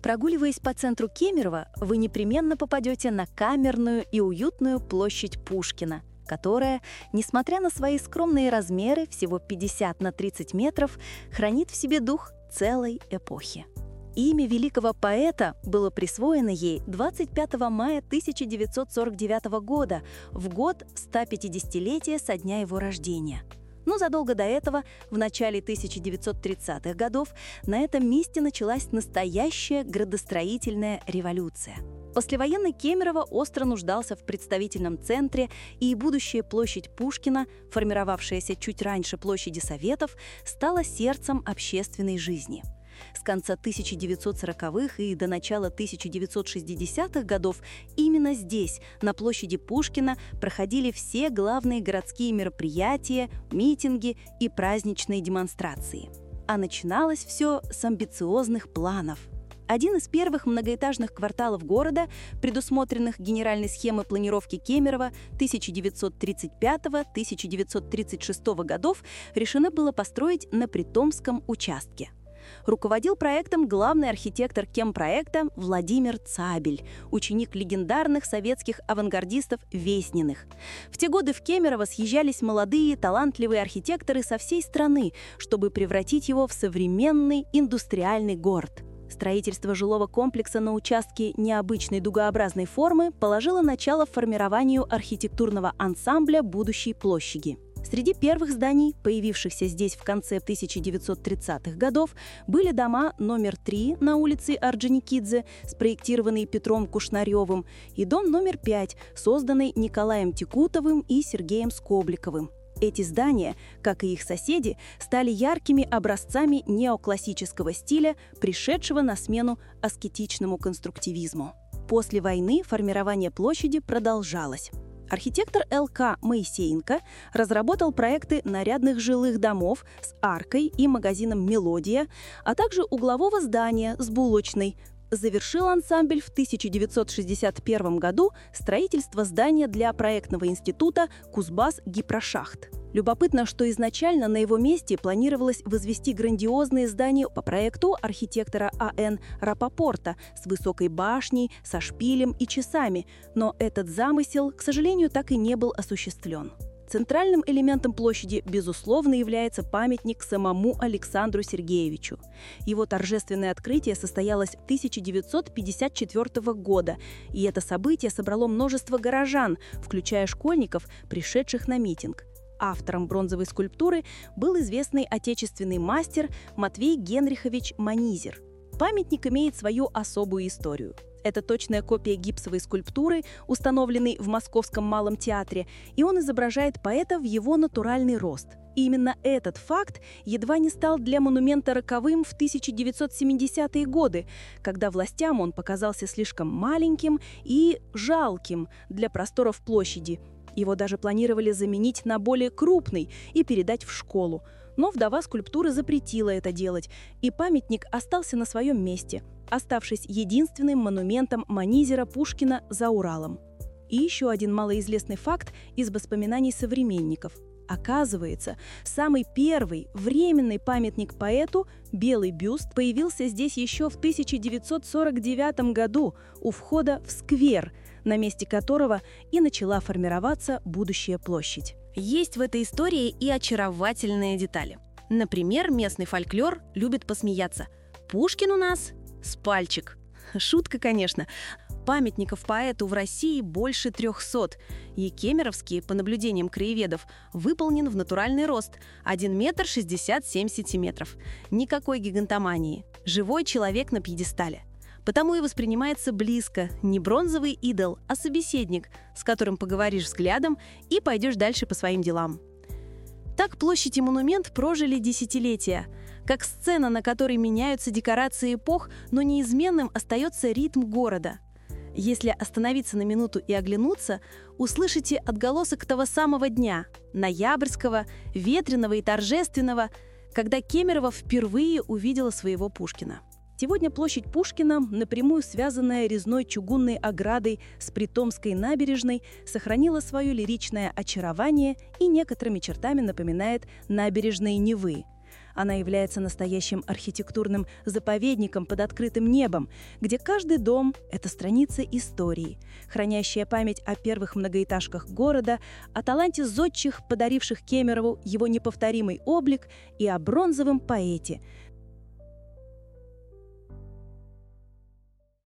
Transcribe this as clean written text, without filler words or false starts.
Прогуливаясь по центру Кемерово, вы непременно попадете на камерную и уютную площадь Пушкина, которая, несмотря на свои скромные размеры, всего 50 на 30 метров, хранит в себе дух целой эпохи. Имя великого поэта было присвоено ей 25 мая 1949 года, в год 150-летия со дня его рождения. Но задолго до этого, в начале 1930-х годов, на этом месте началась настоящая градостроительная революция. Послевоенный Кемерово остро нуждался в представительном центре, и будущая площадь Пушкина, формировавшаяся чуть раньше площади Советов, стала сердцем общественной жизни. С конца 1940-х и до начала 1960-х годов именно здесь, на площади Пушкина, проходили все главные городские мероприятия, митинги и праздничные демонстрации. А начиналось все с амбициозных планов. Один из первых многоэтажных кварталов города, предусмотренных генеральной схемой планировки Кемерово 1935-1936 годов, решено было построить на Притомском участке. Руководил проектом главный архитектор Кемпроекта Владимир Цабель, ученик легендарных советских авангардистов Весниных. В те годы в Кемерово съезжались молодые, талантливые архитекторы со всей страны, чтобы превратить его в современный индустриальный город. Строительство жилого комплекса на участке необычной дугообразной формы положило начало формированию архитектурного ансамбля будущей площади. Среди первых зданий, появившихся здесь в конце 1930-х годов, были дома номер 3 на улице Орджоникидзе, спроектированный Петром Кушнаревым, и дом номер 5, созданный Николаем Текутовым и Сергеем Скобликовым. Эти здания, как и их соседи, стали яркими образцами неоклассического стиля, пришедшего на смену аскетичному конструктивизму. После войны формирование площади продолжалось. Архитектор Л.К. Моисеенко разработал проекты нарядных жилых домов с аркой и магазином «Мелодия», а также углового здания с булочной. Завершил ансамбль в 1961 году строительство здания для проектного института «Кузбасс-Гипрошахт». Любопытно, что изначально на его месте планировалось возвести грандиозные здания по проекту архитектора А.Н. Рапопорта с высокой башней, со шпилем и часами, но этот замысел, к сожалению, так и не был осуществлен. Центральным элементом площади, безусловно, является памятник самому Александру Сергеевичу. Его торжественное открытие состоялось 1954 года, и это событие собрало множество горожан, включая школьников, пришедших на митинг. Автором бронзовой скульптуры был известный отечественный мастер Матвей Генрихович Манизер. Памятник имеет свою особую историю. Это точная копия гипсовой скульптуры, установленной в Московском Малом театре, и он изображает поэта в его натуральный рост. И именно этот факт едва не стал для монумента роковым в 1970-е годы, когда властям он показался слишком маленьким и жалким для просторов площади. Его даже планировали заменить на более крупный и передать в школу. Но вдова скульптуры запретила это делать, и памятник остался на своем месте, оставшись единственным монументом Манизера Пушкина за Уралом. И еще один малоизвестный факт из воспоминаний современников. Оказывается, самый первый временный памятник поэту, белый бюст, появился здесь еще в 1949 году у входа в сквер, на месте которого и начала формироваться будущая площадь. Есть в этой истории и очаровательные детали. Например, местный фольклор любит посмеяться. Пушкин у нас с пальчик. Шутка, конечно. Памятников поэту в России больше 300. И кемеровский, по наблюдениям краеведов, выполнен в натуральный рост – 1 метр 67 сантиметров. Никакой гигантомании. Живой человек на пьедестале. Потому и воспринимается близко, не бронзовый идол, а собеседник, с которым поговоришь взглядом и пойдешь дальше по своим делам. Так площадь и монумент прожили десятилетия. Как сцена, на которой меняются декорации эпох, но неизменным остается ритм города. Если остановиться на минуту и оглянуться, услышите отголосок того самого дня, ноябрьского, ветреного и торжественного, когда Кемерово впервые увидела своего Пушкина. Сегодня площадь Пушкина, напрямую связанная резной чугунной оградой с Притомской набережной, сохранила свое лиричное очарование и некоторыми чертами напоминает набережные Невы. Она является настоящим архитектурным заповедником под открытым небом, где каждый дом – это страница истории, хранящая память о первых многоэтажках города, о таланте зодчих, подаривших Кемерову его неповторимый облик, и о бронзовом поэте,